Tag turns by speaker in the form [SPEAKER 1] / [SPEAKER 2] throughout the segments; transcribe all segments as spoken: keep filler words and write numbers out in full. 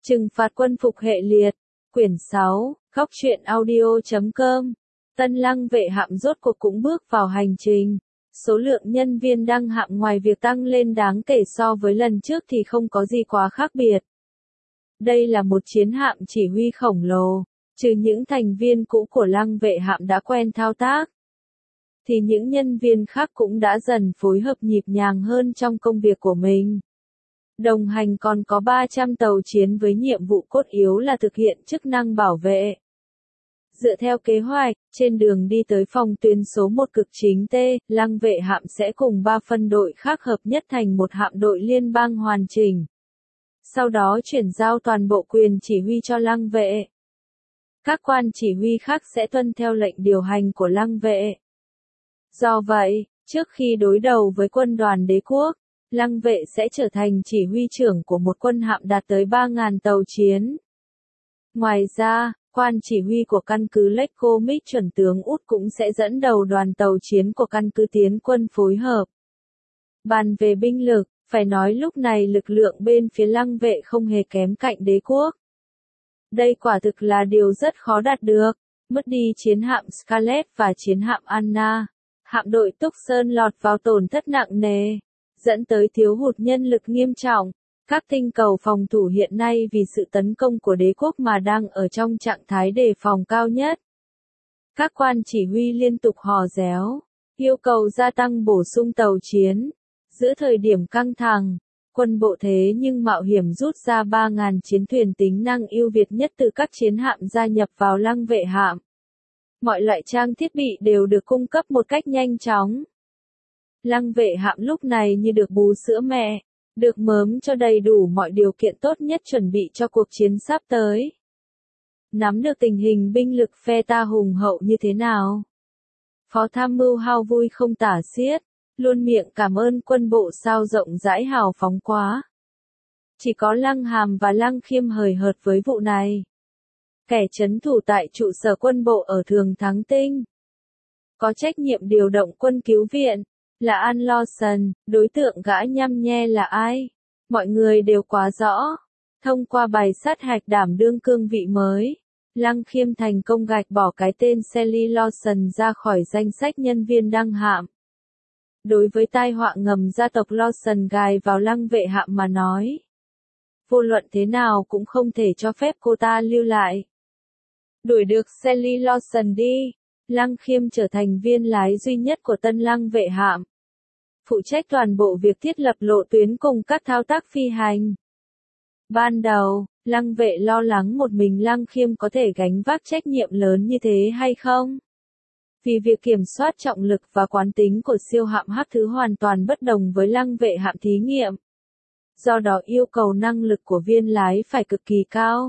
[SPEAKER 1] Trừng phạt quân phục hệ liệt, quyển sáu, góc truyện audio chấm com. Tân Lăng vệ hạm rốt cuộc cũng bước vào hành trình. Số lượng nhân viên đăng hạm ngoài việc tăng lên đáng kể so với lần trước thì không có gì quá khác biệt. Đây là một chiến hạm chỉ huy khổng lồ, trừ những thành viên cũ của Lăng vệ hạm đã quen thao tác, thì những nhân viên khác cũng đã dần phối hợp nhịp nhàng hơn trong công việc của mình. Đồng hành còn có ba trăm tàu chiến với nhiệm vụ cốt yếu là thực hiện chức năng bảo vệ. Dựa theo kế hoạch, trên đường đi tới phòng tuyến số một cực chính T, Lăng vệ hạm sẽ cùng ba phân đội khác hợp nhất thành một hạm đội liên bang hoàn chỉnh. Sau đó chuyển giao toàn bộ quyền chỉ huy cho Lăng vệ. Các quan chỉ huy khác sẽ tuân theo lệnh điều hành của Lăng vệ. Do vậy, trước khi đối đầu với quân đoàn đế quốc, Lăng vệ sẽ trở thành chỉ huy trưởng của một quân hạm đạt tới ba nghìn tàu chiến. Ngoài ra, quan chỉ huy của căn cứ Lake Comic chuẩn tướng Út cũng sẽ dẫn đầu đoàn tàu chiến của căn cứ tiến quân phối hợp. Bàn về binh lực, phải nói lúc này lực lượng bên phía Lăng vệ không hề kém cạnh đế quốc. Đây quả thực là điều rất khó đạt được, mất đi chiến hạm Scarlet và chiến hạm Anna. Hạm đội Tucson lọt vào tổn thất nặng nề, dẫn tới thiếu hụt nhân lực nghiêm trọng. Các tinh cầu phòng thủ hiện nay vì sự tấn công của đế quốc mà đang ở trong trạng thái đề phòng cao nhất. Các quan chỉ huy liên tục hò réo, yêu cầu gia tăng bổ sung tàu chiến. Giữa thời điểm căng thẳng, quân bộ thế nhưng mạo hiểm rút ra ba nghìn chiến thuyền tính năng ưu việt nhất từ các chiến hạm gia nhập vào Lăng vệ hạm. Mọi loại trang thiết bị đều được cung cấp một cách nhanh chóng. Lăng vệ hạm lúc này như được bú sữa mẹ, được mớm cho đầy đủ mọi điều kiện tốt nhất chuẩn bị cho cuộc chiến sắp tới. Nắm được tình hình binh lực phe ta hùng hậu như thế nào? Phó tham mưu Hao vui không tả xiết, luôn miệng cảm ơn quân bộ sao rộng rãi hào phóng quá. Chỉ có Lăng Hàm và Lăng Khiêm hời hợt với vụ này. Kẻ trấn thủ tại trụ sở quân bộ ở Thường Thắng Tinh, có trách nhiệm điều động quân cứu viện, là An Lawson. Đối tượng gã nhăm nhe là ai? Mọi người đều quá rõ. Thông qua bài sát hạch đảm đương cương vị mới, Lăng Khiêm thành công gạch bỏ cái tên Sally Lawson ra khỏi danh sách nhân viên đăng hạm. Đối với tai họa ngầm gia tộc Lawson gài vào Lăng vệ hạm mà nói, vô luận thế nào cũng không thể cho phép cô ta lưu lại. Đuổi được Sally Lawson đi, Lăng Khiêm trở thành viên lái duy nhất của tân Lăng vệ hạm, phụ trách toàn bộ việc thiết lập lộ tuyến cùng các thao tác phi hành. Ban đầu, Lăng vệ lo lắng một mình Lăng Khiêm có thể gánh vác trách nhiệm lớn như thế hay không. Vì việc kiểm soát trọng lực và quán tính của siêu hạm Hắc Thứ hoàn toàn bất đồng với Lăng vệ hạm thí nghiệm. Do đó yêu cầu năng lực của viên lái phải cực kỳ cao.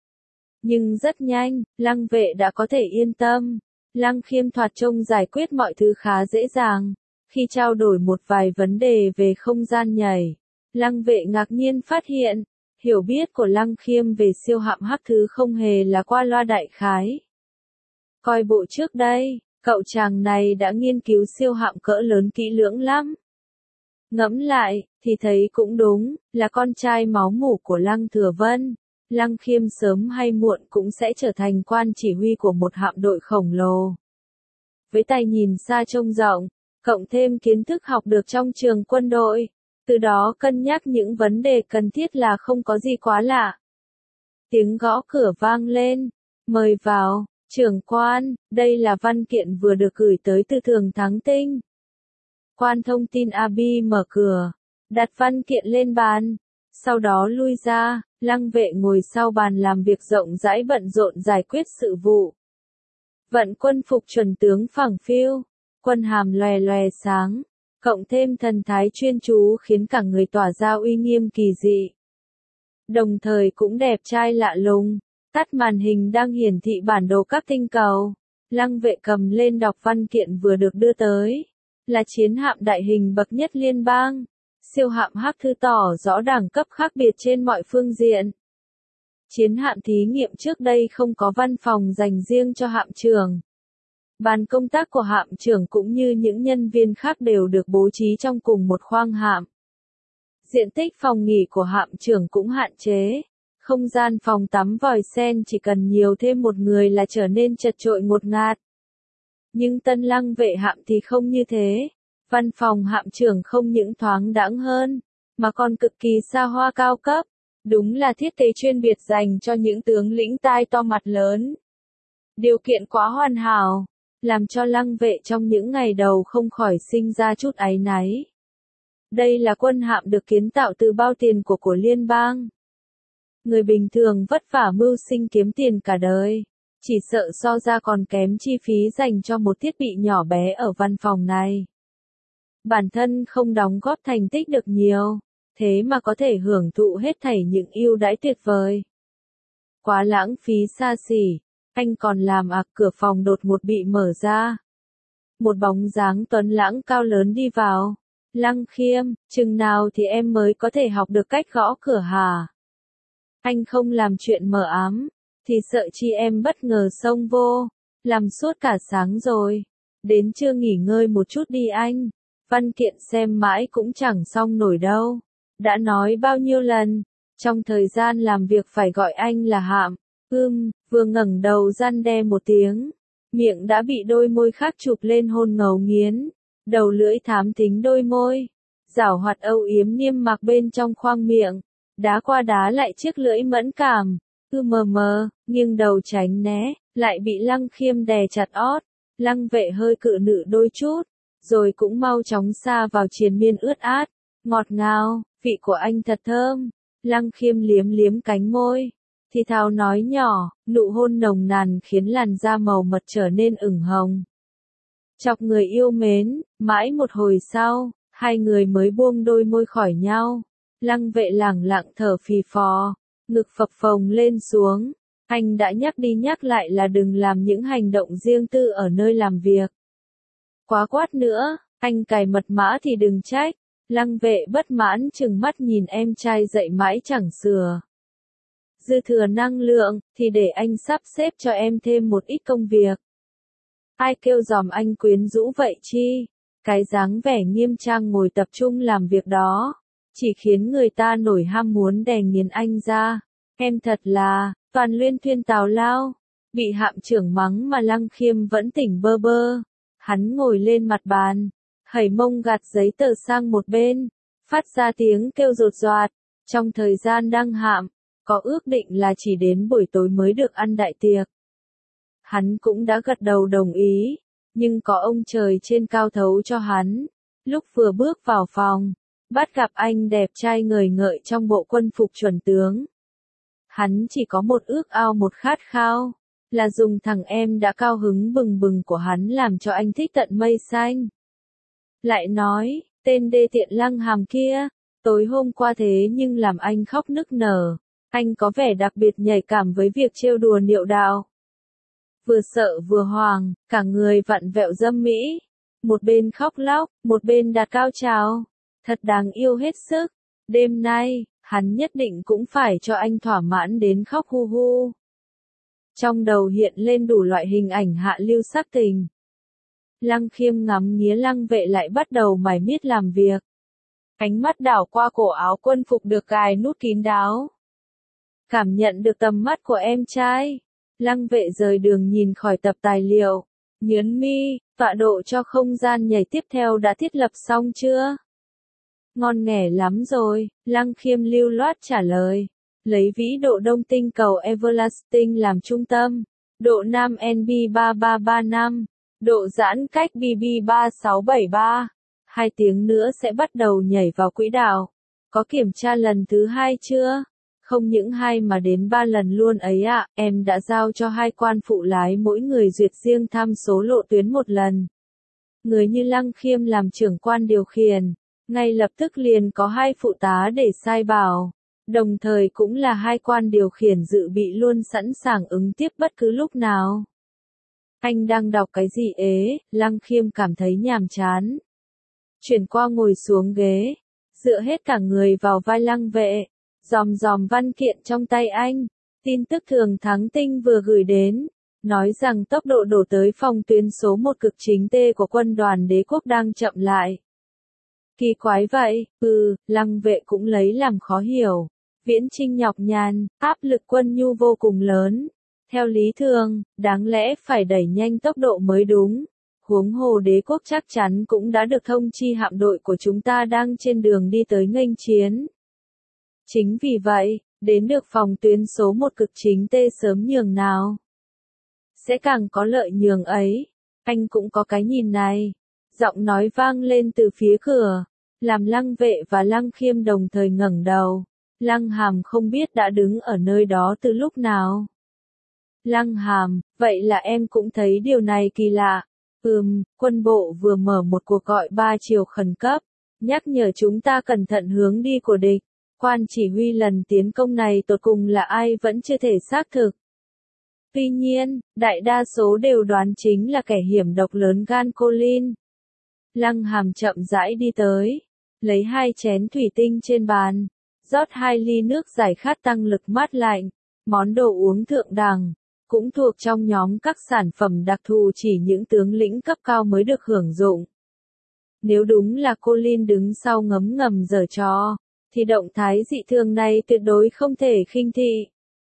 [SPEAKER 1] Nhưng rất nhanh, Lăng vệ đã có thể yên tâm. Lăng Khiêm thoạt trông giải quyết mọi thứ khá dễ dàng. Khi trao đổi một vài vấn đề về không gian nhảy, Lăng vệ ngạc nhiên phát hiện, hiểu biết của Lăng Khiêm về siêu hạm Hắc Thứ không hề là qua loa đại khái. Coi bộ trước đây, cậu chàng này đã nghiên cứu siêu hạm cỡ lớn kỹ lưỡng lắm. Ngẫm lại, thì thấy cũng đúng, là con trai máu mủ của Lăng Thừa Vân. Lăng Khiêm sớm hay muộn cũng sẽ trở thành quan chỉ huy của một hạm đội khổng lồ. Với tay nhìn xa trông rộng, cộng thêm kiến thức học được trong trường quân đội, từ đó cân nhắc những vấn đề cần thiết là không có gì quá lạ. Tiếng gõ cửa vang lên, mời vào, trưởng quan, đây là văn kiện vừa được gửi tới từ Thường Thắng Tinh. Quan thông tin Abi mở cửa, đặt văn kiện lên bàn, sau đó lui ra. Lăng vệ ngồi sau bàn làm việc rộng rãi bận rộn giải quyết sự vụ. Vận quân phục chuẩn tướng phẳng phiu, quân hàm lòe lòe sáng, cộng thêm thần thái chuyên chú khiến cả người tỏa ra uy nghiêm kỳ dị. Đồng thời cũng đẹp trai lạ lùng, tắt màn hình đang hiển thị bản đồ các tinh cầu. Lăng vệ cầm lên đọc văn kiện vừa được đưa tới, là chiến hạm đại hình bậc nhất liên bang. Siêu hạm Hắc Thứ tỏ rõ đẳng cấp khác biệt trên mọi phương diện. Chiến hạm thí nghiệm trước đây không có văn phòng dành riêng cho hạm trưởng. Bàn công tác của hạm trưởng cũng như những nhân viên khác đều được bố trí trong cùng một khoang hạm. Diện tích phòng nghỉ của hạm trưởng cũng hạn chế, Không gian phòng tắm vòi sen chỉ cần nhiều thêm một người là trở nên chật chội ngột ngạt. Nhưng Tân Lăng Vệ Hạm thì không như thế. Văn phòng hạm trưởng không những thoáng đãng hơn, mà còn cực kỳ xa hoa cao cấp. Đúng là thiết kế chuyên biệt dành cho những tướng lĩnh tai to mặt lớn. Điều kiện quá hoàn hảo, làm cho Lăng Vệ trong những ngày đầu không khỏi sinh ra chút áy náy. Đây là quân hạm được kiến tạo từ bao tiền của của liên bang. Người bình thường vất vả mưu sinh kiếm tiền cả đời, chỉ sợ so ra còn kém chi phí dành cho một thiết bị nhỏ bé ở văn phòng này. Bản thân không đóng góp thành tích được nhiều, thế mà có thể hưởng thụ hết thảy những ưu đãi tuyệt vời. Quá lãng phí xa xỉ, anh còn làm ạc cửa phòng đột ngột bị mở ra. Một bóng dáng tuấn lãng cao lớn đi vào. Lăng Khiêm, chừng nào thì em mới có thể học được cách gõ cửa hả? Anh không làm chuyện mờ ám, thì sợ chi em bất ngờ xông vô, làm suốt cả sáng rồi. Đến trưa nghỉ ngơi một chút đi anh, văn kiện xem mãi cũng chẳng xong nổi đâu. Đã nói bao nhiêu lần, trong thời gian làm việc phải gọi anh là Hạm. Ưm, vừa ngẩng đầu răn đe một tiếng, miệng đã bị đôi môi khác chụp lên hôn ngấu nghiến, đầu lưỡi thám thính đôi môi, giảo hoạt âu yếm niêm mạc bên trong khoang miệng, đá qua đá lại chiếc lưỡi mẫn cảm, ư mờ mờ, nghiêng đầu tránh né, lại bị Lăng Khiêm đè chặt ót. Lăng Vệ hơi cự nữ đôi chút, rồi cũng mau chóng xa vào triền miên ướt át, ngọt ngào, vị của anh thật thơm. Lăng Khiêm liếm liếm cánh môi, thì thào nói nhỏ, nụ hôn nồng nàn khiến làn da màu mật trở nên ửng hồng. Chọc người yêu mến, mãi một hồi sau, hai người mới buông đôi môi khỏi nhau. Lăng Vệ lẳng lặng thở phì phò, ngực phập phồng lên xuống. Anh đã nhắc đi nhắc lại là đừng làm những hành động riêng tư ở nơi làm việc. Quá quát nữa, anh cài mật mã thì đừng trách. Lăng Vệ bất mãn chừng mắt nhìn em trai dậy mãi chẳng sửa. Dư thừa năng lượng, thì để anh sắp xếp cho em thêm một ít công việc. Ai kêu dòm anh quyến rũ vậy chi? Cái dáng vẻ nghiêm trang ngồi tập trung làm việc đó, chỉ khiến người ta nổi ham muốn đè nghiến anh ra. Em thật là, toàn luyên thuyên tào lao. Bị hạm trưởng mắng mà Lăng Khiêm vẫn tỉnh bơ bơ. Hắn ngồi lên mặt bàn, hẩy mông gạt giấy tờ sang một bên, phát ra tiếng kêu rột roạt. Trong thời gian đăng hạm, có ước định là chỉ đến buổi tối mới được ăn đại tiệc. Hắn cũng đã gật đầu đồng ý, nhưng có ông trời trên cao thấu cho hắn. Lúc vừa bước vào phòng, bắt gặp anh đẹp trai ngời ngợi trong bộ quân phục chuẩn tướng. Hắn chỉ có một ước ao một khát khao, là dùng thằng em đã cao hứng bừng bừng của hắn làm cho anh thích tận mây xanh. Lại nói, tên đê tiện Lăng Hàm kia, tối hôm qua thế nhưng làm anh khóc nức nở. Anh có vẻ đặc biệt nhạy cảm với việc trêu đùa niệu đạo. Vừa sợ vừa hoàng, cả người vặn vẹo dâm mỹ. Một bên khóc lóc, một bên đạt cao trào. Thật đáng yêu hết sức. Đêm nay, hắn nhất định cũng phải cho anh thỏa mãn đến khóc hu hu. Trong đầu hiện lên đủ loại hình ảnh hạ lưu sắc tình. Lăng Khiêm ngắm nghía Lăng Vệ lại bắt đầu mải miết làm việc. Ánh mắt đảo qua cổ áo quân phục được cài nút kín đáo. Cảm nhận được tầm mắt của em trai, Lăng Vệ rời đường nhìn khỏi tập tài liệu, nhớn mi, tọa độ cho không gian nhảy tiếp theo đã thiết lập xong chưa? Ngon nghẻ lắm rồi, Lăng Khiêm lưu loát trả lời, lấy vĩ độ đông tinh cầu Everlasting làm trung tâm, độ nam en bê ba ba ba năm, độ giãn cách bê bê ba sáu bảy ba, hai tiếng nữa sẽ bắt đầu nhảy vào quỹ đạo. Có kiểm tra lần thứ hai chưa? Không những hai mà đến ba lần luôn ấy ạ, à, em đã giao cho hai quan phụ lái mỗi người duyệt riêng tham số lộ tuyến một lần. Người như Lăng Khiêm làm trưởng quan điều khiển, ngay lập tức liền có hai phụ tá để sai bảo, đồng thời cũng là hai quan điều khiển dự bị luôn sẵn sàng ứng tiếp bất cứ lúc nào. Anh đang đọc cái gì ế? Lăng Khiêm cảm thấy nhàm chán. Chuyển qua ngồi xuống ghế, dựa hết cả người vào vai Lăng Vệ. Dòm dòm văn kiện trong tay anh, tin tức thường thắng tinh vừa gửi đến, nói rằng tốc độ đổ tới phòng tuyến số một cực chính T của quân đoàn đế quốc đang chậm lại. Kỳ quái vậy, ừ, Lăng Vệ cũng lấy làm khó hiểu. Viễn chinh nhọc nhằn, áp lực quân nhu vô cùng lớn. Theo lý thường, đáng lẽ phải đẩy nhanh tốc độ mới đúng. Huống hồ đế quốc chắc chắn cũng đã được thông chi hạm đội của chúng ta đang trên đường đi tới nghênh chiến. Chính vì vậy, đến được phòng tuyến số một cực chính tê sớm nhường nào. Sẽ càng có lợi nhường ấy. Anh cũng có cái nhìn này. Giọng nói vang lên từ phía cửa. Làm Lăng Vệ và Lăng Khiêm đồng thời ngẩng đầu. Lăng Hàm không biết đã đứng ở nơi đó từ lúc nào. Lăng Hàm, vậy là em cũng thấy điều này kỳ lạ. Ừm, quân bộ vừa mở một cuộc gọi ba chiều khẩn cấp, nhắc nhở chúng ta cẩn thận hướng đi của địch. Quan chỉ huy lần tiến công này tột cùng là ai vẫn chưa thể xác thực. Tuy nhiên, đại đa số đều đoán chính là kẻ hiểm độc lớn gan Colin. Lăng Hàm chậm rãi đi tới, lấy hai chén thủy tinh trên bàn, rót hai ly nước giải khát tăng lực mát lạnh, món đồ uống thượng đẳng, cũng thuộc trong nhóm các sản phẩm đặc thù chỉ những tướng lĩnh cấp cao mới được hưởng dụng. Nếu đúng là Colin đứng sau ngấm ngầm giở trò, thì động thái dị thường này tuyệt đối không thể khinh thị.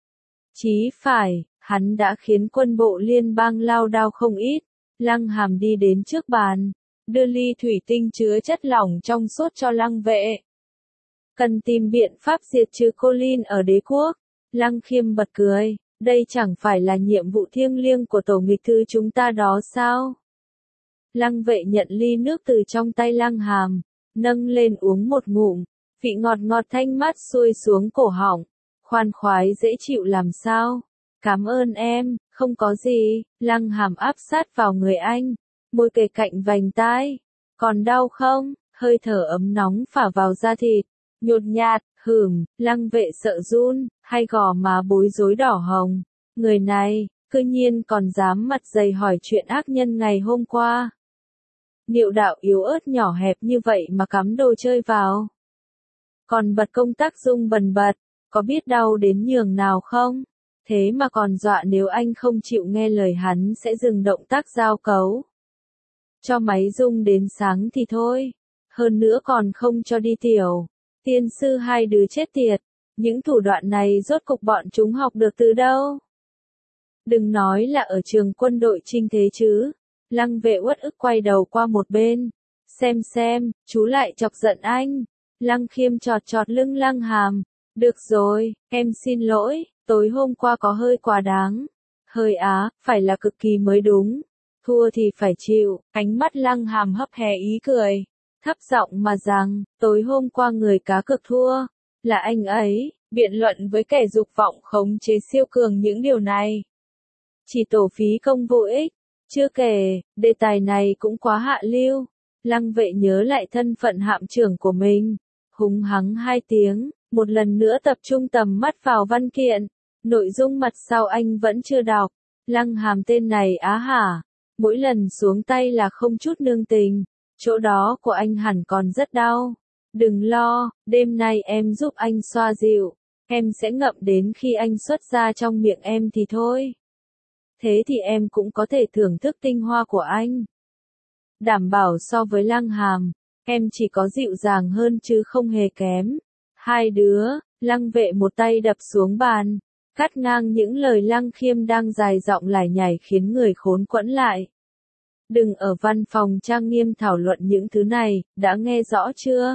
[SPEAKER 1] Chí phải, hắn đã khiến quân bộ liên bang lao đao không ít. Lăng Hàm đi đến trước bàn, đưa ly thủy tinh chứa chất lỏng trong suốt cho Lăng Vệ. Cần tìm biện pháp diệt trừ Colin ở đế quốc. Lăng Khiêm bật cười, đây chẳng phải là nhiệm vụ thiêng liêng của tổ nghịch thư chúng ta đó sao? Lăng Vệ nhận ly nước từ trong tay Lăng Hàm, nâng lên uống một ngụm, vị ngọt ngọt thanh mát xuôi xuống cổ họng, khoan khoái dễ chịu làm sao? Cảm ơn em, không có gì. Lăng Hàm áp sát vào người anh, môi kề cạnh vành tai. Còn đau không? Hơi thở ấm nóng phả vào da thịt, nhột nhạt, hửm. Lăng Vệ sợ run, hai gò má bối rối đỏ hồng. Người này, cư nhiên còn dám mặt dày hỏi chuyện ác nhân ngày hôm qua. Niệu đạo yếu ớt nhỏ hẹp như vậy mà cắm đồ chơi vào. Còn bật công tắc rung bần bật, có biết đau đến nhường nào không? Thế mà còn dọa nếu anh không chịu nghe lời hắn sẽ dừng động tác giao cấu. Cho máy rung đến sáng thì thôi. Hơn nữa còn không cho đi tiểu. Tiên sư hai đứa chết tiệt. Những thủ đoạn này rốt cục bọn chúng học được từ đâu? Đừng nói là ở trường quân đội trinh thế chứ. Lăng Vệ uất ức quay đầu qua một bên. Xem xem, chú lại chọc giận anh. Lăng Khiêm chọt chọt lưng Lăng Hàm. Được rồi, em xin lỗi, tối hôm qua có hơi quá đáng. Hơi á, phải là cực kỳ mới đúng. Thua thì phải chịu. Ánh mắt Lăng Hàm hấp hè ý cười. Thấp giọng mà rằng, tối hôm qua người cá cược thua. Là anh ấy, biện luận với kẻ dục vọng khống chế siêu cường những điều này. Chỉ tổ phí công vô ích. Chưa kể, đề tài này cũng quá hạ lưu. Lăng Vệ nhớ lại thân phận hạm trưởng của mình. Húng hắng hai tiếng, một lần nữa tập trung tầm mắt vào văn kiện. Nội dung mặt sau anh vẫn chưa đọc. Lăng Hàm tên này á hả. Mỗi lần xuống tay là không chút nương tình. Chỗ đó của anh hẳn còn rất đau. Đừng lo, đêm nay em giúp anh xoa dịu. Em sẽ ngậm đến khi anh xuất ra trong miệng em thì thôi. Thế thì em cũng có thể thưởng thức tinh hoa của anh. Đảm bảo so với Lăng Hàm, em chỉ có dịu dàng hơn chứ không hề kém. Hai đứa, Lăng Vệ một tay đập xuống bàn, cắt ngang những lời Lăng Khiêm đang dài giọng lải nhải khiến người khốn quẫn lại. Đừng ở văn phòng trang nghiêm thảo luận những thứ này, đã nghe rõ chưa?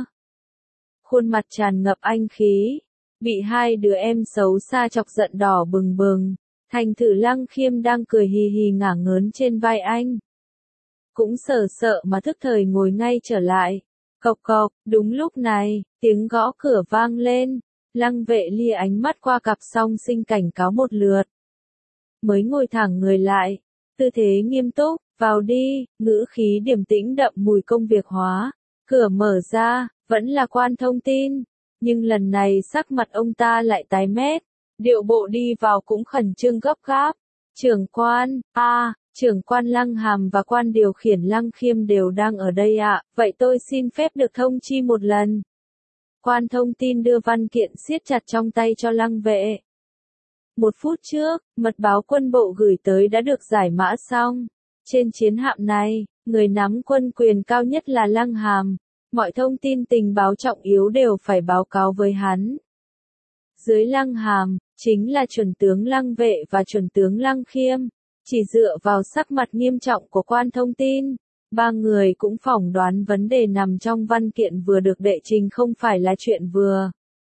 [SPEAKER 1] Khuôn mặt tràn ngập anh khí, bị hai đứa em xấu xa chọc giận đỏ bừng bừng. Thành thử Lăng Khiêm đang cười hì hì ngả ngớn trên vai anh. Cũng sợ sợ mà thức thời ngồi ngay trở lại. Cộc cộc, đúng lúc này, tiếng gõ cửa vang lên. Lăng Vệ lia ánh mắt qua cặp song sinh cảnh cáo một lượt. Mới ngồi thẳng người lại, tư thế nghiêm túc, vào đi, ngữ khí điềm tĩnh đậm mùi công việc hóa. Cửa mở ra, vẫn là Quan Thông Tin. Nhưng lần này sắc mặt ông ta lại tái mét. Điệu bộ đi vào cũng khẩn trương gấp gáp. Trưởng quan, a, à, trưởng quan Lăng Hàm và quan điều khiển Lăng Khiêm đều đang ở đây ạ, à, vậy tôi xin phép được thông chi một lần. Quan Thông Tin đưa văn kiện siết chặt trong tay cho Lăng Vệ. Một phút trước, mật báo quân bộ gửi tới đã được giải mã xong. Trên chiến hạm này, người nắm quân quyền cao nhất là Lăng Hàm. Mọi thông tin tình báo trọng yếu đều phải báo cáo với hắn. Dưới Lăng Hàm, chính là chuẩn tướng Lăng Vệ và chuẩn tướng Lăng Khiêm. Chỉ dựa vào sắc mặt nghiêm trọng của quan thông tin, ba người cũng phỏng đoán vấn đề nằm trong văn kiện vừa được đệ trình không phải là chuyện vừa.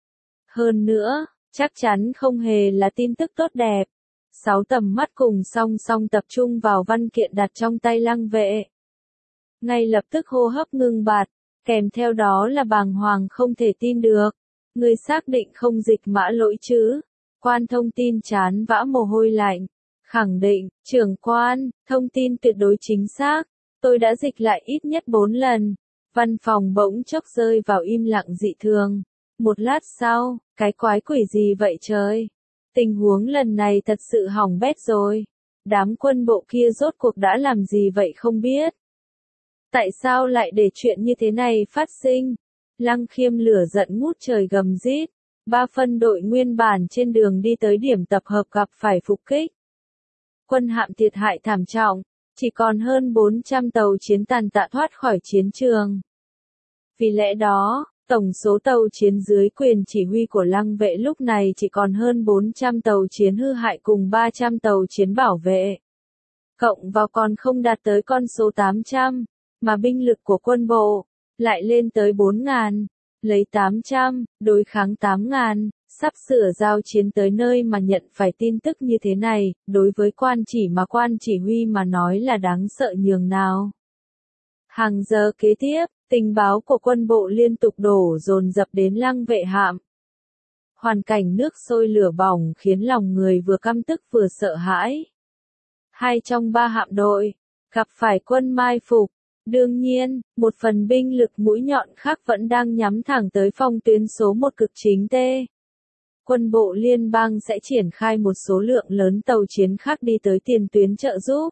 [SPEAKER 1] Hơn nữa, chắc chắn không hề là tin tức tốt đẹp. Sáu tầm mắt cùng song song tập trung vào văn kiện đặt trong tay Lăng Vệ. Ngay lập tức hô hấp ngưng bặt, kèm theo đó là bàng hoàng không thể tin được. Người xác định không dịch mã lỗi chứ? Quan thông tin chán vã mồ hôi lạnh. Khẳng định, trưởng quan, thông tin tuyệt đối chính xác. Tôi đã dịch lại ít nhất bốn lần. Văn phòng bỗng chốc rơi vào im lặng dị thường. Một lát sau, cái quái quỷ gì vậy trời? Tình huống lần này thật sự hỏng bét rồi. Đám quân bộ kia rốt cuộc đã làm gì vậy không biết. Tại sao lại để chuyện như thế này phát sinh? Lăng Khiêm lửa giận ngút trời gầm rít. Ba phân đội nguyên bản trên đường đi tới điểm tập hợp gặp phải phục kích. Quân hạm thiệt hại thảm trọng, chỉ còn hơn bốn trăm tàu chiến tàn tạ thoát khỏi chiến trường. Vì lẽ đó, tổng số tàu chiến dưới quyền chỉ huy của Lăng Vệ lúc này chỉ còn hơn bốn trăm tàu chiến hư hại cùng ba trăm tàu chiến bảo vệ. Cộng vào còn không đạt tới con số tám trăm, mà binh lực của quân bộ lại lên tới bốn nghìn, lấy tám trăm, đối kháng tám nghìn, sắp sửa giao chiến tới nơi mà nhận phải tin tức như thế này, đối với quan chỉ mà quan chỉ huy mà nói là đáng sợ nhường nào. Hàng giờ kế tiếp, tình báo của quân bộ liên tục đổ dồn dập đến Lăng Vệ hạm. Hoàn cảnh nước sôi lửa bỏng khiến lòng người vừa căm tức vừa sợ hãi. Hai trong ba hạm đội gặp phải quân mai phục. Đương nhiên, một phần binh lực mũi nhọn khác vẫn đang nhắm thẳng tới phòng tuyến số một cực chính T. Quân bộ liên bang sẽ triển khai một số lượng lớn tàu chiến khác đi tới tiền tuyến trợ giúp.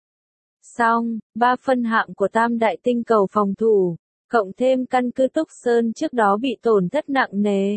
[SPEAKER 1] Song, ba phân hạm của Tam Đại Tinh Cầu phòng thủ, cộng thêm căn cứ Túc Sơn trước đó bị tổn thất nặng nề,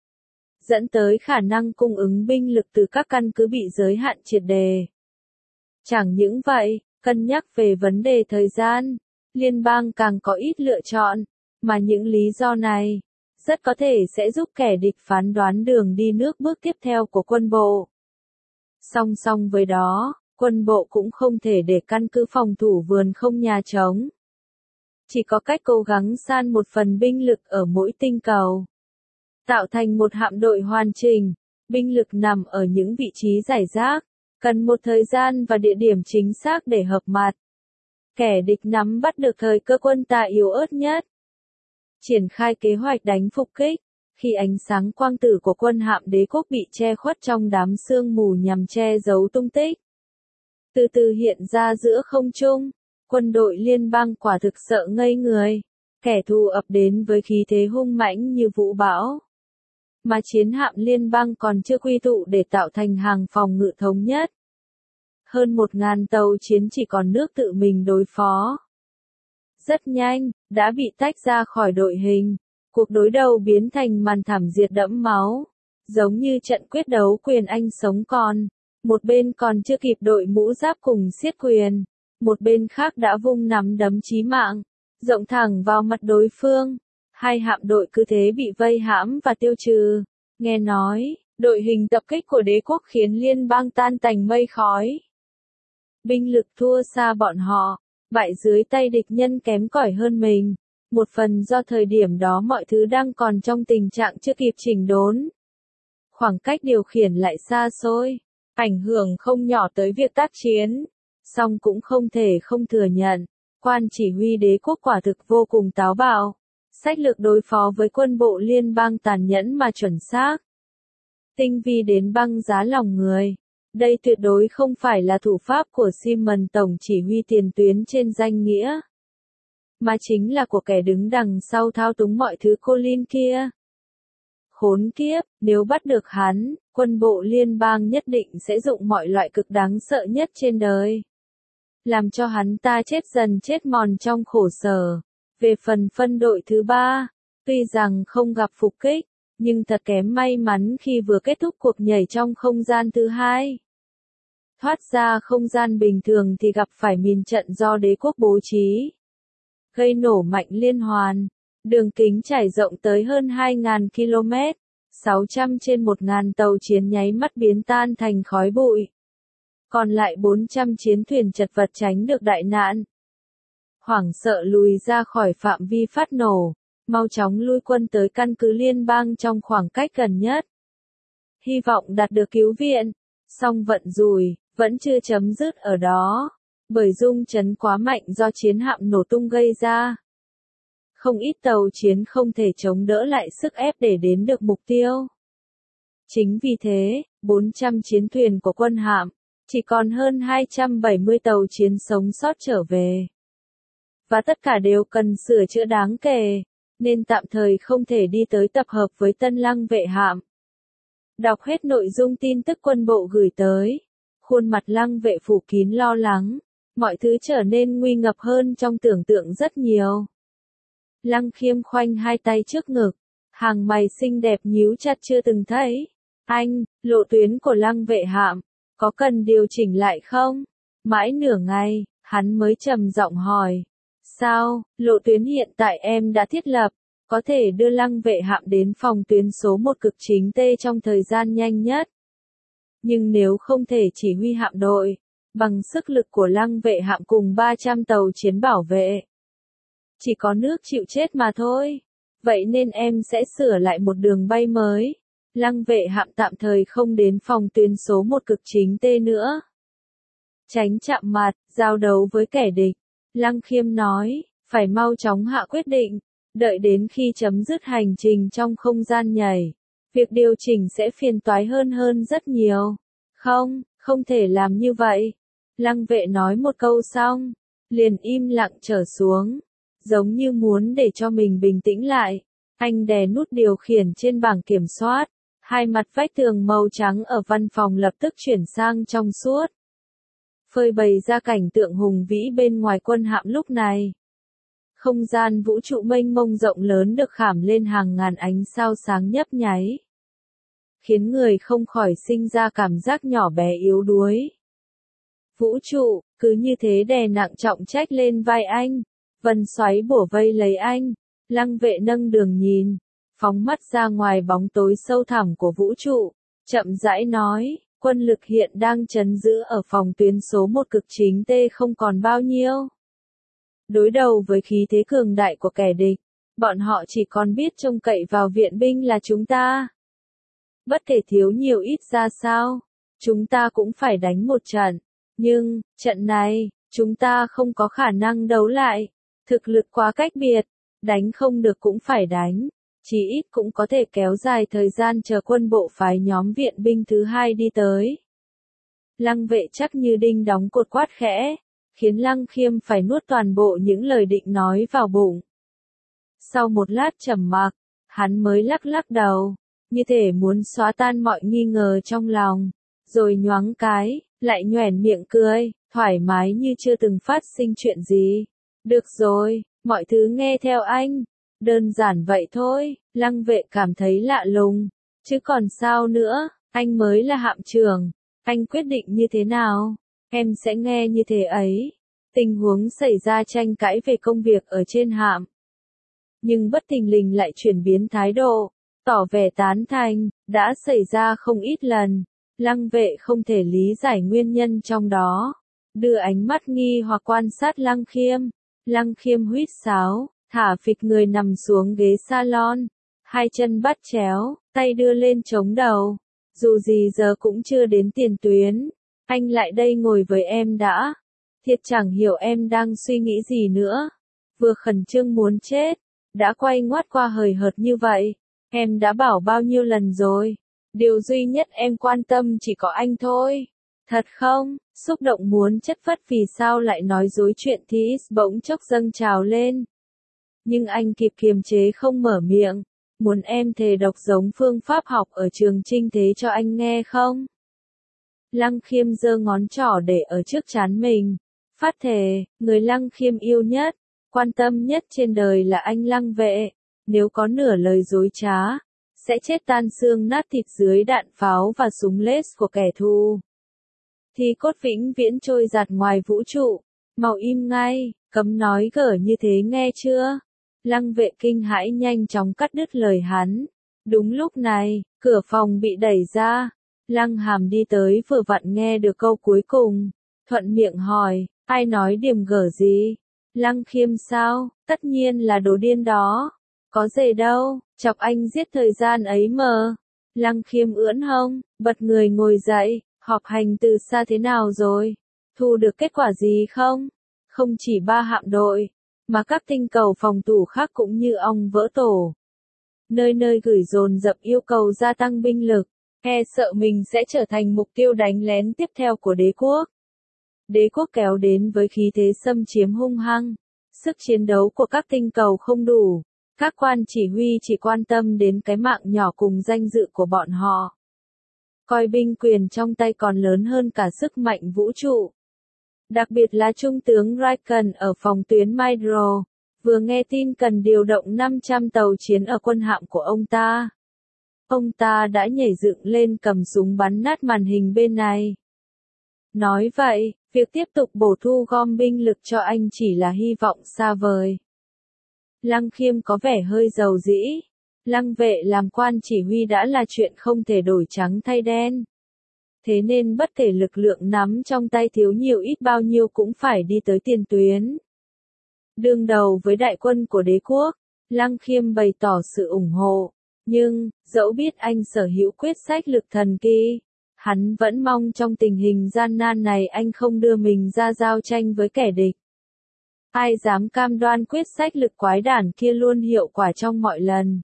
[SPEAKER 1] dẫn tới khả năng cung ứng binh lực từ các căn cứ bị giới hạn triệt đề. Chẳng những vậy, cân nhắc về vấn đề thời gian, liên bang càng có ít lựa chọn, mà những lý do này rất có thể sẽ giúp kẻ địch phán đoán đường đi nước bước tiếp theo của quân bộ. Song song với đó, quân bộ cũng không thể để căn cứ phòng thủ vườn không nhà trống. Chỉ có cách cố gắng san một phần binh lực ở mỗi tinh cầu, tạo thành một hạm đội hoàn chỉnh. Binh lực nằm ở những vị trí rải rác, cần một thời gian và địa điểm chính xác để hợp mặt. Kẻ địch nắm bắt được thời cơ quân ta yếu ớt nhất, triển khai kế hoạch đánh phục kích. Khi ánh sáng quang tử của quân hạm đế quốc bị che khuất trong đám sương mù nhằm che giấu tung tích, từ từ hiện ra giữa không trung, quân đội liên bang quả thực sợ ngây người. Kẻ thù ập đến với khí thế hung mãnh như vũ bão, mà chiến hạm liên bang còn chưa quy tụ để tạo thành hàng phòng ngự thống nhất. Hơn một ngàn tàu chiến chỉ còn nước tự mình đối phó. Rất nhanh, đã bị tách ra khỏi đội hình. Cuộc đối đầu biến thành màn thảm diệt đẫm máu. Giống như trận quyết đấu quyền anh sống còn. Một bên còn chưa kịp đội mũ giáp cùng xiết quyền. Một bên khác đã vung nắm đấm chí mạng, rộng thẳng vào mặt đối phương. Hai hạm đội cứ thế bị vây hãm và tiêu trừ. Nghe nói, đội hình tập kích của đế quốc khiến liên bang tan tành mây khói. Binh lực thua xa bọn họ, bại dưới tay địch nhân kém cỏi hơn mình. Một phần do thời điểm đó mọi thứ đang còn trong tình trạng chưa kịp chỉnh đốn. Khoảng cách điều khiển lại xa xôi, ảnh hưởng không nhỏ tới việc tác chiến. Song cũng không thể không thừa nhận, quan chỉ huy đế quốc quả thực vô cùng táo bạo. Sách lược đối phó với quân bộ liên bang tàn nhẫn mà chuẩn xác, tinh vi đến băng giá lòng người. Đây tuyệt đối không phải là thủ pháp của Simon tổng chỉ huy tiền tuyến trên danh nghĩa, mà chính là của kẻ đứng đằng sau thao túng mọi thứ Colin kia. Khốn kiếp, nếu bắt được hắn, quân bộ liên bang nhất định sẽ dụng mọi loại cực đáng sợ nhất trên đời, làm cho hắn ta chết dần chết mòn trong khổ sở. Về phần phân đội thứ ba, tuy rằng không gặp phục kích, nhưng thật kém may mắn khi vừa kết thúc cuộc nhảy trong không gian thứ hai. Thoát ra không gian bình thường thì gặp phải mìn trận do đế quốc bố trí, gây nổ mạnh liên hoàn, đường kính trải rộng tới hơn hai nghìn ki lô mét, sáu trăm trên một nghìn tàu chiến nháy mắt biến tan thành khói bụi. Còn lại bốn trăm chiến thuyền chật vật tránh được đại nạn. Hoảng sợ lùi ra khỏi phạm vi phát nổ, mau chóng lui quân tới căn cứ liên bang trong khoảng cách gần nhất. Hy vọng đạt được cứu viện, song vận rủi, vẫn chưa chấm dứt ở đó, bởi rung chấn quá mạnh do chiến hạm nổ tung gây ra. Không ít tàu chiến không thể chống đỡ lại sức ép để đến được mục tiêu. Chính vì thế, bốn trăm chiến thuyền của quân hạm, chỉ còn hơn hai trăm bảy mươi tàu chiến sống sót trở về. Và tất cả đều cần sửa chữa đáng kể, nên tạm thời không thể đi tới tập hợp với Tân Lăng vệ hạm. Đọc hết nội dung tin tức quân bộ gửi tới, khuôn mặt Lăng vệ phủ kín lo lắng, mọi thứ trở nên nguy ngập hơn trong tưởng tượng rất nhiều. Lăng Khiêm khoanh hai tay trước ngực, hàng mày xinh đẹp nhíu chặt chưa từng thấy. Anh, lộ tuyến của Lăng vệ hạm, có cần điều chỉnh lại không? Mãi nửa ngày, hắn mới trầm giọng hỏi. Sao, lộ tuyến hiện tại em đã thiết lập, có thể đưa Lăng vệ hạm đến phòng tuyến số một cực chính T trong thời gian nhanh nhất. Nhưng nếu không thể chỉ huy hạm đội, bằng sức lực của Lăng vệ hạm cùng ba trăm tàu chiến bảo vệ, chỉ có nước chịu chết mà thôi. Vậy nên em sẽ sửa lại một đường bay mới. Lăng vệ hạm tạm thời không đến phòng tuyến số một cực chính T nữa. Tránh chạm mặt, giao đấu với kẻ địch. Lăng Khiêm nói, phải mau chóng hạ quyết định, đợi đến khi chấm dứt hành trình trong không gian nhảy. Việc điều chỉnh sẽ phiền toái hơn hơn rất nhiều. Không, không thể làm như vậy. Lăng vệ nói một câu xong, liền im lặng trở xuống, giống như muốn để cho mình bình tĩnh lại. Anh đè nút điều khiển trên bảng kiểm soát, hai mặt vách tường màu trắng ở văn phòng lập tức chuyển sang trong suốt. Phơi bày ra cảnh tượng hùng vĩ bên ngoài quân hạm lúc này. Không gian vũ trụ mênh mông rộng lớn được khảm lên hàng ngàn ánh sao sáng nhấp nháy, khiến người không khỏi sinh ra cảm giác nhỏ bé yếu đuối. Vũ trụ, cứ như thế đè nặng trọng trách lên vai anh, vân xoáy bủa vây lấy anh. Lăng vệ nâng đường nhìn, phóng mắt ra ngoài bóng tối sâu thẳm của vũ trụ, chậm rãi nói, quân lực hiện đang trấn giữ ở phòng tuyến số một cực chính T không còn bao nhiêu. Đối đầu với khí thế cường đại của kẻ địch, bọn họ chỉ còn biết trông cậy vào viện binh là chúng ta. Bất kể thiếu nhiều ít ra sao, chúng ta cũng phải đánh một trận. Nhưng, trận này, chúng ta không có khả năng đấu lại. Thực lực quá cách biệt, đánh không được cũng phải đánh. Chỉ ít cũng có thể kéo dài thời gian chờ quân bộ phái nhóm viện binh thứ hai đi tới. Lăng vệ chắc như đinh đóng cột quát khẽ, khiến Lăng Khiêm phải nuốt toàn bộ những lời định nói vào bụng. Sau một lát trầm mặc, hắn mới lắc lắc đầu, như thể muốn xóa tan mọi nghi ngờ trong lòng, rồi nhoáng cái, lại nhoẻn miệng cười, thoải mái như chưa từng phát sinh chuyện gì. Được rồi, mọi thứ nghe theo anh. Đơn giản vậy thôi. Lăng vệ cảm thấy lạ lùng. Chứ còn sao nữa, anh mới là hạm trưởng. Anh quyết định như thế nào, em sẽ nghe như thế ấy. Tình huống xảy ra tranh cãi về công việc ở trên hạm. Nhưng bất thình lình lại chuyển biến thái độ, tỏ vẻ tán thành, đã xảy ra không ít lần. Lăng vệ không thể lý giải nguyên nhân trong đó. Đưa ánh mắt nghi hoặc quan sát Lăng Khiêm. Lăng Khiêm huýt sáo, thả phịch người nằm xuống ghế salon. Hai chân bắt chéo, tay đưa lên chống đầu. Dù gì giờ cũng chưa đến tiền tuyến. Anh lại đây ngồi với em đã. Thiệt chẳng hiểu em đang suy nghĩ gì nữa. Vừa khẩn trương muốn chết, đã quay ngoắt qua hời hợt như vậy. Em đã bảo bao nhiêu lần rồi. Điều duy nhất em quan tâm chỉ có anh thôi. Thật không? Xúc động muốn chất phất vì sao lại nói dối chuyện thì bỗng chốc dâng trào lên. Nhưng anh kịp kiềm chế không mở miệng. Muốn em thề độc giống phương pháp học ở trường trinh thế cho anh nghe không? Lăng Khiêm giơ ngón trỏ để ở trước trán mình. Phát thề, người Lăng Khiêm yêu nhất, quan tâm nhất trên đời là anh Lăng vệ. Nếu có nửa lời dối trá, sẽ chết tan xương nát thịt dưới đạn pháo và súng lết của kẻ thù. Thì cốt vĩnh viễn trôi giạt ngoài vũ trụ. Mau im ngay, cấm nói gở như thế nghe chưa? Lăng vệ kinh hãi nhanh chóng cắt đứt lời hắn. Đúng lúc này, cửa phòng bị đẩy ra. Lăng Hàm đi tới vừa vặn nghe được câu cuối cùng. Thuận miệng hỏi, ai nói điểm gở gì? Lăng Khiêm sao? Tất nhiên là đồ điên đó. Có gì đâu, chọc anh giết thời gian ấy mờ. Lăng Khiêm ưỡn hông, bật người ngồi dậy, họp hành từ xa thế nào rồi? Thu được kết quả gì không? Không chỉ ba hạm đội, mà các tinh cầu phòng thủ khác cũng như ong vỡ tổ. Nơi nơi gửi dồn dập yêu cầu gia tăng binh lực, e sợ mình sẽ trở thành mục tiêu đánh lén tiếp theo của đế quốc. Đế quốc kéo đến với khí thế xâm chiếm hung hăng, sức chiến đấu của các tinh cầu không đủ, các quan chỉ huy chỉ quan tâm đến cái mạng nhỏ cùng danh dự của bọn họ. Coi binh quyền trong tay còn lớn hơn cả sức mạnh vũ trụ. Đặc biệt là Trung tướng Raiken ở phòng tuyến Mydro, vừa nghe tin cần điều động năm trăm tàu chiến ở quân hạm của ông ta. Ông ta đã nhảy dựng lên cầm súng bắn nát màn hình bên này. Nói vậy, việc tiếp tục bổ thu gom binh lực cho anh chỉ là hy vọng xa vời. Lăng Khiêm có vẻ hơi giàu dĩ. Lăng Vệ làm quan chỉ huy đã là chuyện không thể đổi trắng thay đen. Thế nên bất kể lực lượng nắm trong tay thiếu nhiều ít bao nhiêu cũng phải đi tới tiền tuyến. Đương đầu với đại quân của đế quốc, Lăng Khiêm bày tỏ sự ủng hộ. Nhưng, dẫu biết anh sở hữu quyết sách lực thần kỳ, hắn vẫn mong trong tình hình gian nan này anh không đưa mình ra giao tranh với kẻ địch. Ai dám cam đoan quyết sách lực quái đản kia luôn hiệu quả trong mọi lần.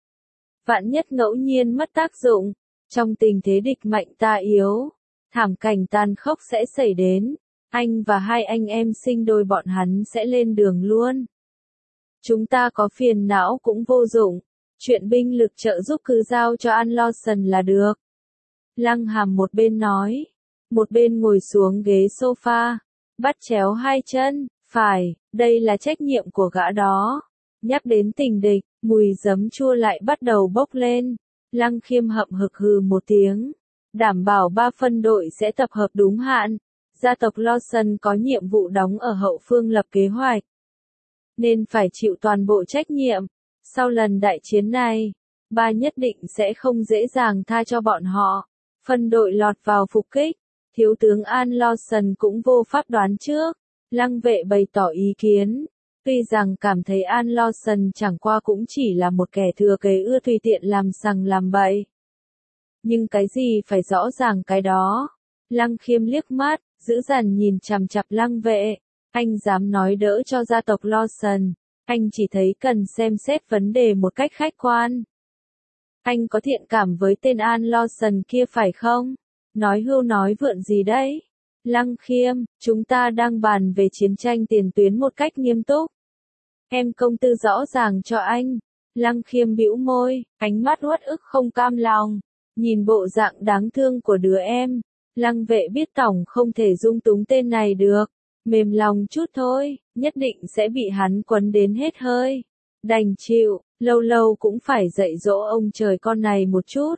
[SPEAKER 1] Vạn nhất ngẫu nhiên mất tác dụng, trong tình thế địch mạnh ta yếu, thảm cảnh tàn khốc sẽ xảy đến, anh và hai anh em sinh đôi bọn hắn sẽ lên đường luôn. Chúng ta có phiền não cũng vô dụng, chuyện binh lực trợ giúp cứ giao cho An Lawson là được. Lăng Hàm một bên nói, một bên ngồi xuống ghế sofa, bắt chéo hai chân, phải, đây là trách nhiệm của gã đó. Nhắc đến tình địch, mùi giấm chua lại bắt đầu bốc lên. Lăng Khiêm hậm hực hừ một tiếng, đảm bảo ba phân đội sẽ tập hợp đúng hạn. Gia tộc Lawson có nhiệm vụ đóng ở hậu phương lập kế hoạch, nên phải chịu toàn bộ trách nhiệm. Sau lần đại chiến này, ba nhất định sẽ không dễ dàng tha cho bọn họ. Phân đội lọt vào phục kích, thiếu tướng An Lawson cũng vô pháp đoán trước. Lăng Vệ bày tỏ ý kiến, tuy rằng cảm thấy An Lawson chẳng qua cũng chỉ là một kẻ thừa kế ưa tùy tiện làm sằng làm bậy. Nhưng cái gì phải rõ ràng cái đó. Lăng Khiêm liếc mắt, giữ dằn nhìn chằm chằm Lăng Vệ. Anh dám nói đỡ cho gia tộc Lawson, anh chỉ thấy cần xem xét vấn đề một cách khách quan. Anh có thiện cảm với tên An Lawson kia phải không? Nói hưu nói vượn gì đấy? Lăng Khiêm, chúng ta đang bàn về chiến tranh tiền tuyến một cách nghiêm túc. Em công tư rõ ràng cho anh. Lăng Khiêm bĩu môi, ánh mắt uất ức không cam lòng. Nhìn bộ dạng đáng thương của đứa em. Lăng Vệ biết tổng không thể dung túng tên này được. Mềm lòng chút thôi, nhất định sẽ bị hắn quấn đến hết hơi. Đành chịu, lâu lâu cũng phải dạy dỗ ông trời con này một chút.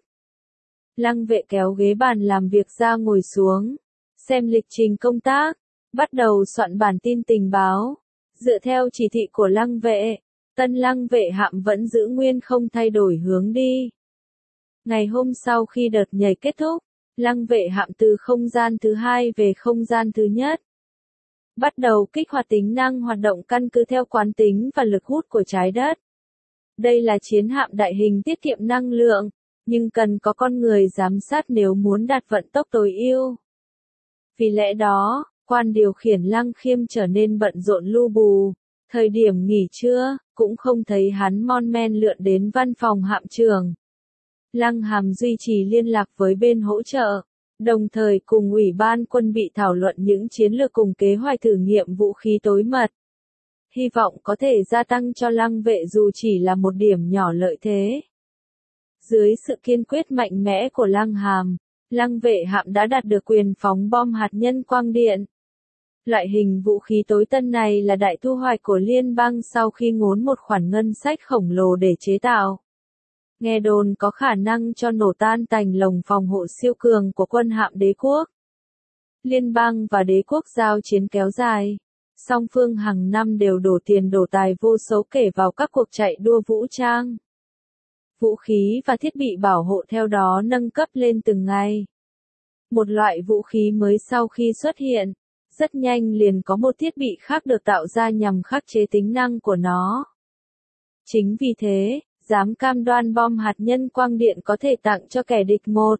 [SPEAKER 1] Lăng Vệ kéo ghế bàn làm việc ra ngồi xuống. Xem lịch trình công tác, bắt đầu soạn bản tin tình báo. Dựa theo chỉ thị của Lăng Vệ, tân Lăng Vệ hạm vẫn giữ nguyên không thay đổi hướng đi. Ngày hôm sau khi đợt nhảy kết thúc, Lăng Vệ hạm từ không gian thứ hai về không gian thứ nhất. Bắt đầu kích hoạt tính năng hoạt động căn cứ theo quán tính và lực hút của trái đất. Đây là chiến hạm đại hình tiết kiệm năng lượng, nhưng cần có con người giám sát nếu muốn đạt vận tốc tối ưu. Vì lẽ đó, quan điều khiển Lăng Khiêm trở nên bận rộn lu bù. Thời điểm nghỉ trưa, cũng không thấy hắn mon men lượn đến văn phòng hạm trưởng. Lăng Hàm duy trì liên lạc với bên hỗ trợ, đồng thời cùng Ủy ban quân bị thảo luận những chiến lược cùng kế hoạch thử nghiệm vũ khí tối mật. Hy vọng có thể gia tăng cho Lăng Vệ dù chỉ là một điểm nhỏ lợi thế. Dưới sự kiên quyết mạnh mẽ của Lăng Hàm, Lăng Vệ hạm đã đạt được quyền phóng bom hạt nhân quang điện. Loại hình vũ khí tối tân này là đại thu hoạch của liên bang sau khi ngốn một khoản ngân sách khổng lồ để chế tạo. Nghe đồn có khả năng cho nổ tan tành lồng phòng hộ siêu cường của quân hạm đế quốc. Liên bang và đế quốc giao chiến kéo dài. Song phương hàng năm đều đổ tiền đổ tài vô số kể vào các cuộc chạy đua vũ trang. Vũ khí và thiết bị bảo hộ theo đó nâng cấp lên từng ngày. Một loại vũ khí mới sau khi xuất hiện, rất nhanh liền có một thiết bị khác được tạo ra nhằm khắc chế tính năng của nó. Chính vì thế, dám cam đoan bom hạt nhân quang điện có thể tặng cho kẻ địch một.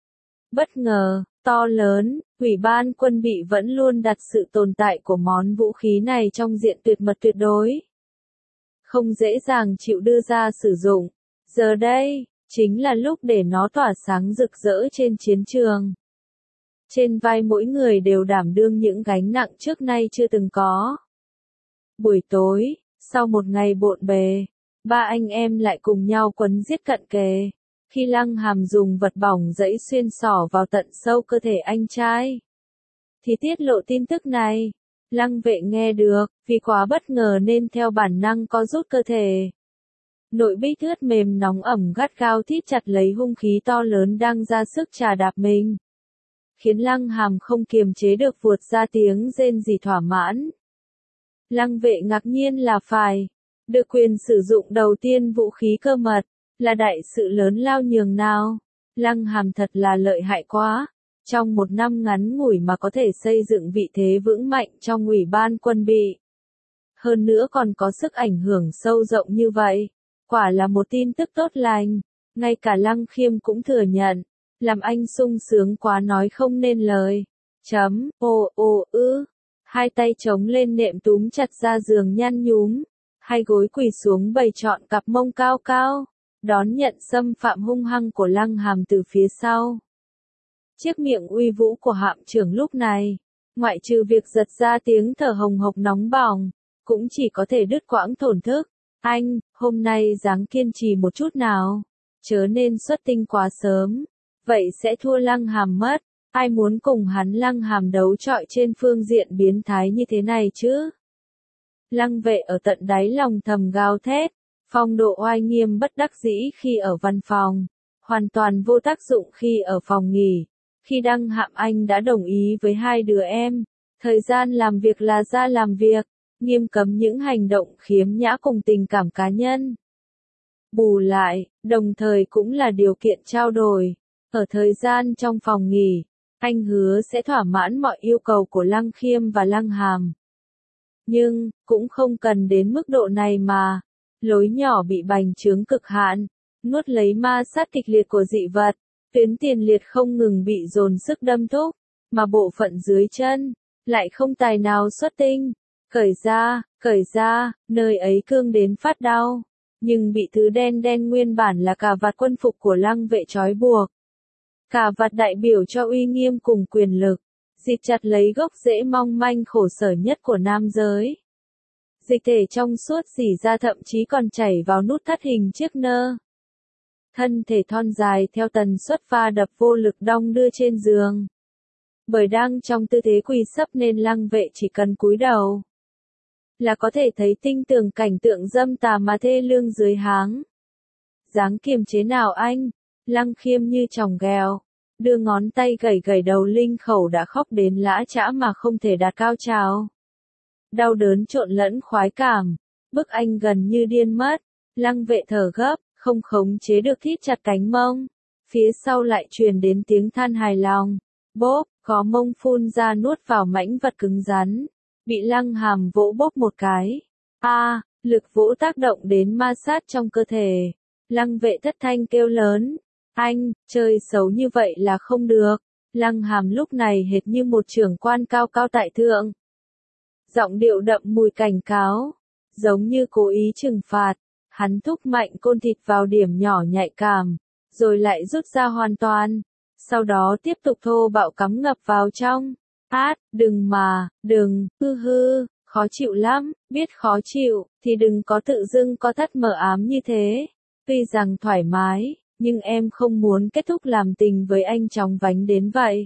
[SPEAKER 1] Bất ngờ, to lớn, Ủy ban quân bị vẫn luôn đặt sự tồn tại của món vũ khí này trong diện tuyệt mật tuyệt đối. Không dễ dàng chịu đưa ra sử dụng. Giờ đây, chính là lúc để nó tỏa sáng rực rỡ trên chiến trường. Trên vai mỗi người đều đảm đương những gánh nặng trước nay chưa từng có. Buổi tối, sau một ngày bộn bề, ba anh em lại cùng nhau quấn giết cận kề. Khi Lăng Hàm dùng vật bỏng dẫy xuyên xỏ vào tận sâu cơ thể anh trai, thì tiết lộ tin tức này. Lăng Vệ nghe được, vì quá bất ngờ nên theo bản năng co rút cơ thể. Nội bích ướt mềm nóng ẩm gắt gao thít chặt lấy hung khí to lớn đang ra sức chà đạp mình, khiến Lăng Hàm không kiềm chế được vụt ra tiếng rên rỉ thỏa mãn. Lăng Vệ ngạc nhiên là phải được quyền sử dụng đầu tiên vũ khí cơ mật, là đại sự lớn lao nhường nào. Lăng Hàm thật là lợi hại quá, trong một năm ngắn ngủi mà có thể xây dựng vị thế vững mạnh trong Ủy ban quân bị. Hơn nữa còn có sức ảnh hưởng sâu rộng như vậy, quả là một tin tức tốt lành. Ngay cả Lăng Khiêm cũng thừa nhận, làm anh sung sướng quá nói không nên lời. Chấm, ô ô ư, hai tay chống lên nệm túm chặt ra giường nhăn nhúm, hai gối quỳ xuống bày trọn cặp mông cao cao, đón nhận xâm phạm hung hăng của Lăng Hàm từ phía sau. Chiếc miệng uy vũ của Hạm trưởng lúc này, ngoại trừ việc giật ra tiếng thở hồng hộc nóng bỏng, cũng chỉ có thể đứt quãng thổn thức. Anh, hôm nay dáng kiên trì một chút nào, chớ nên xuất tinh quá sớm, vậy sẽ thua Lăng Hàm mất. Ai muốn cùng hắn Lăng Hàm đấu trọi trên phương diện biến thái như thế này chứ? Lăng Vệ ở tận đáy lòng thầm gào thét, phong độ oai nghiêm bất đắc dĩ khi ở văn phòng, hoàn toàn vô tác dụng khi ở phòng nghỉ. Khi Đăng Hạm Anh đã đồng ý với hai đứa em, thời gian làm việc là ra làm việc, nghiêm cấm những hành động khiếm nhã cùng tình cảm cá nhân. Bù lại, đồng thời cũng là điều kiện trao đổi, ở thời gian trong phòng nghỉ, anh hứa sẽ thỏa mãn mọi yêu cầu của Lăng Khiêm và Lăng Hàm. Nhưng, cũng không cần đến mức độ này mà. Lối nhỏ bị bành trướng cực hạn, nuốt lấy ma sát kịch liệt của dị vật, tuyến tiền liệt không ngừng bị dồn sức đâm thúc, mà bộ phận dưới chân, lại không tài nào xuất tinh. Cởi ra, cởi ra, nơi ấy cương đến phát đau, nhưng bị thứ đen đen nguyên bản là cà vạt quân phục của Lăng Vệ trói buộc. Cà vạt đại biểu cho uy nghiêm cùng quyền lực, dịt chặt lấy gốc rễ mong manh khổ sở nhất của nam giới. Dịch thể trong suốt rỉ ra thậm chí còn chảy vào nút thắt hình chiếc nơ. Thân thể thon dài theo tần suất va đập vô lực đong đưa trên giường. Bởi đang trong tư thế quỳ sấp nên Lăng Vệ chỉ cần cúi đầu là có thể thấy tinh tường cảnh tượng dâm tà mà thê lương dưới háng. Dáng kiềm chế nào anh? Lăng Khiêm như chòng ghèo, đưa ngón tay gẩy gẩy đầu linh khẩu đã khóc đến lã chã mà không thể đạt cao trào. Đau đớn trộn lẫn khoái cảm, bức anh gần như điên mất. Lăng Vệ thở gấp, không khống chế được thít chặt cánh mông. Phía sau lại truyền đến tiếng than hài lòng. Bốp, có mông phun ra nuốt vào mảnh vật cứng rắn. Bị Lăng Hàm vỗ bốp một cái. A, à, lực vỗ tác động đến ma sát trong cơ thể. Lăng Vệ thất thanh kêu lớn. Anh, chơi xấu như vậy là không được. Lăng Hàm lúc này hệt như một trưởng quan cao cao tại thượng. Giọng điệu đậm mùi cảnh cáo, giống như cố ý trừng phạt. Hắn thúc mạnh côn thịt vào điểm nhỏ nhạy cảm, rồi lại rút ra hoàn toàn. Sau đó tiếp tục thô bạo cắm ngập vào trong. Át, đừng mà, đừng, hư hư, khó chịu lắm, biết khó chịu, thì đừng có tự dưng có thắt mờ ám như thế. Tuy rằng thoải mái, nhưng em không muốn kết thúc làm tình với anh chóng vánh đến vậy.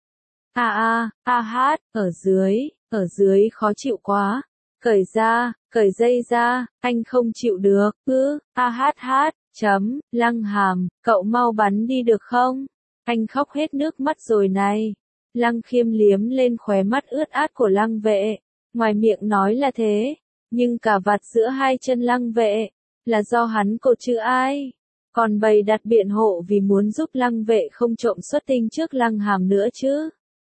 [SPEAKER 1] A a, a hát, ở dưới, ở dưới khó chịu quá. Cởi ra, cởi dây ra, anh không chịu được, ư, a hát hát, chấm, Lăng Hàm, cậu mau bắn đi được không? Anh khóc hết nước mắt rồi này. Lăng Khiêm liếm lên khóe mắt ướt át của Lăng Vệ, ngoài miệng nói là thế, nhưng cà vạt giữa hai chân Lăng Vệ, là do hắn cột chứ ai. Còn bày đặt biện hộ vì muốn giúp Lăng Vệ không trộm xuất tinh trước Lăng Hàm nữa chứ.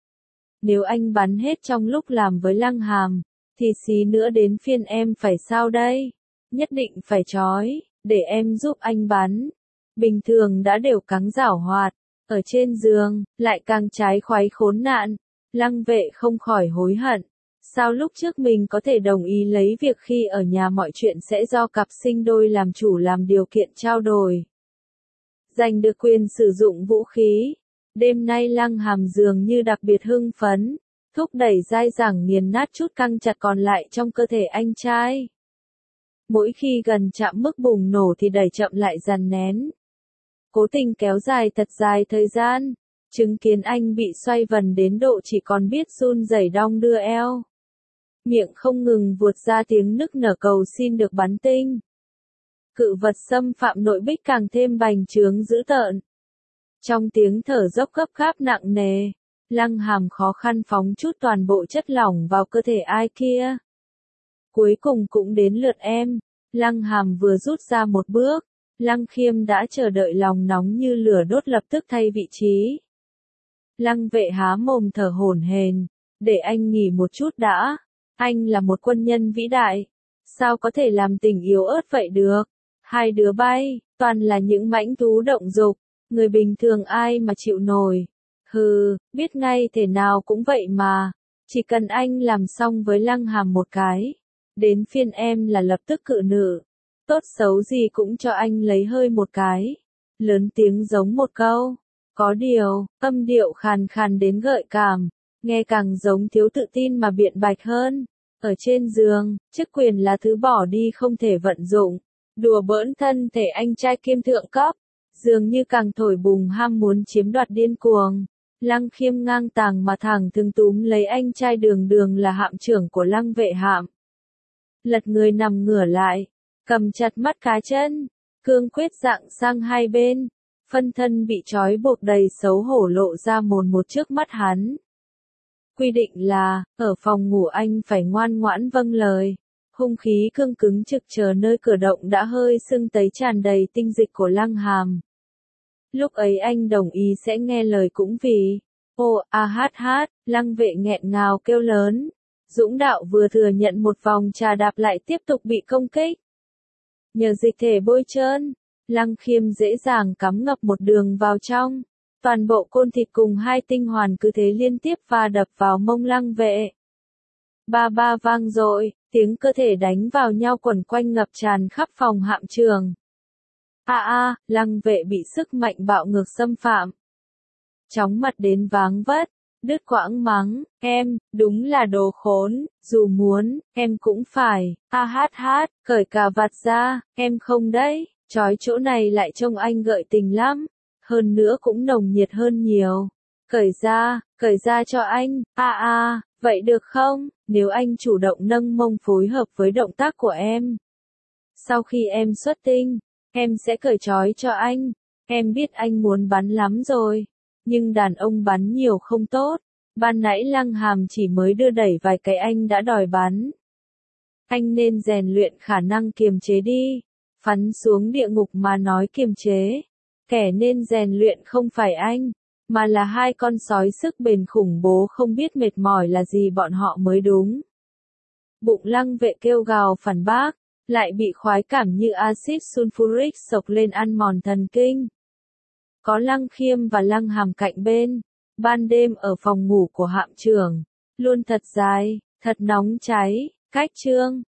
[SPEAKER 1] Nếu anh bắn hết trong lúc làm với Lăng Hàm, thì xí nữa đến phiên em phải sao đây? Nhất định phải trói, để em giúp anh bắn. Bình thường đã đều cắn giảo hoạt, ở trên giường, lại càng trái khoái khốn nạn. Lăng Vệ không khỏi hối hận. Sao lúc trước mình có thể đồng ý lấy việc khi ở nhà mọi chuyện sẽ do cặp sinh đôi làm chủ làm điều kiện trao đổi. Giành được quyền sử dụng vũ khí. Đêm nay Lăng Hàm dường như đặc biệt hưng phấn, thúc đẩy dai dẳng nghiền nát chút căng chặt còn lại trong cơ thể anh trai. Mỗi khi gần chạm mức bùng nổ thì đẩy chậm lại dằn nén. Cố tình kéo dài thật dài thời gian, chứng kiến anh bị xoay vần đến độ chỉ còn biết run rẩy đong đưa eo. Miệng không ngừng vuột ra tiếng nức nở cầu xin được bắn tinh. Cự vật xâm phạm nội bích càng thêm bành trướng dữ tợn. Trong tiếng thở dốc gấp gáp nặng nề, Lăng Hàm khó khăn phóng chút toàn bộ chất lỏng vào cơ thể ai kia. Cuối cùng cũng đến lượt em. Lăng Hàm vừa rút ra một bước, Lăng Khiêm đã chờ đợi lòng nóng như lửa đốt lập tức thay vị trí. Lăng Vệ há mồm thở hổn hển, để anh nghỉ một chút đã. Anh là một quân nhân vĩ đại, sao có thể làm tình yếu ớt vậy được? Hai đứa bay, toàn là những mãnh thú động dục, người bình thường ai mà chịu nổi. Hừ, biết ngay thể nào cũng vậy mà, chỉ cần anh làm xong với Lăng Hàm một cái, đến phiên em là lập tức cự nữ. Tốt xấu gì cũng cho anh lấy hơi một cái. Lớn tiếng giống một câu. Có điều, âm điệu khàn khàn đến gợi cảm, nghe càng giống thiếu tự tin mà biện bạch hơn. Ở trên giường, chức quyền là thứ bỏ đi không thể vận dụng. Đùa bỡn thân thể anh trai kim thượng cấp, dường như càng thổi bùng ham muốn chiếm đoạt điên cuồng. Lăng Khiêm ngang tàng mà thẳng thừng túm lấy anh trai đường đường là hạm trưởng của Lăng Vệ hạm. Lật người nằm ngửa lại, cầm chặt mắt cá chân, cương quyết dạng sang hai bên, phân thân bị trói buộc đầy xấu hổ lộ ra mồn một trước mắt hắn. Quy định là, ở phòng ngủ anh phải ngoan ngoãn vâng lời. Hung khí cương cứng trực chờ nơi cửa động đã hơi sưng tấy tràn đầy tinh dịch của Lăng Hàm. Lúc ấy anh đồng ý sẽ nghe lời cũng vì, ô a hát hát, Lăng Vệ nghẹn ngào kêu lớn. Dũng đạo vừa thừa nhận một vòng trà đạp lại tiếp tục bị công kích. Nhờ dịch thể bôi trơn, Lăng Khiêm dễ dàng cắm ngập một đường vào trong. Toàn bộ côn thịt cùng hai tinh hoàn cứ thế liên tiếp va đập vào mông Lăng Vệ. Ba ba vang dội, tiếng cơ thể đánh vào nhau quẩn quanh ngập tràn khắp phòng hạm trường. A a, Lăng Vệ bị sức mạnh bạo ngược xâm phạm. Chóng mặt đến váng vất, đứt quãng mắng, em, đúng là đồ khốn, dù muốn, em cũng phải, a hát hát, cởi cà vạt ra, em không đấy, trói chỗ này lại trông anh gợi tình lắm, hơn nữa cũng nồng nhiệt hơn nhiều. Cởi ra, cởi ra cho anh, a a, vậy được không, nếu anh chủ động nâng mông phối hợp với động tác của em. Sau khi em xuất tinh, em sẽ cởi trói cho anh, em biết anh muốn bắn lắm rồi. Nhưng đàn ông bắn nhiều không tốt. Ban nãy Lăng Hàm chỉ mới đưa đẩy vài cái anh đã đòi bắn. Anh nên rèn luyện khả năng kiềm chế đi. Phắn xuống địa ngục mà nói kiềm chế. Kẻ nên rèn luyện không phải anh, mà là hai con sói sức bền khủng bố không biết mệt mỏi là gì bọn họ mới đúng. Bụng Lăng Vệ kêu gào phản bác, lại bị khoái cảm như axit sulfuric sộc lên ăn mòn thần kinh. Có Lăng Khiêm và Lăng Hàm cạnh bên, ban đêm ở phòng ngủ của hạm trưởng, luôn thật dài, thật nóng cháy, cách trương,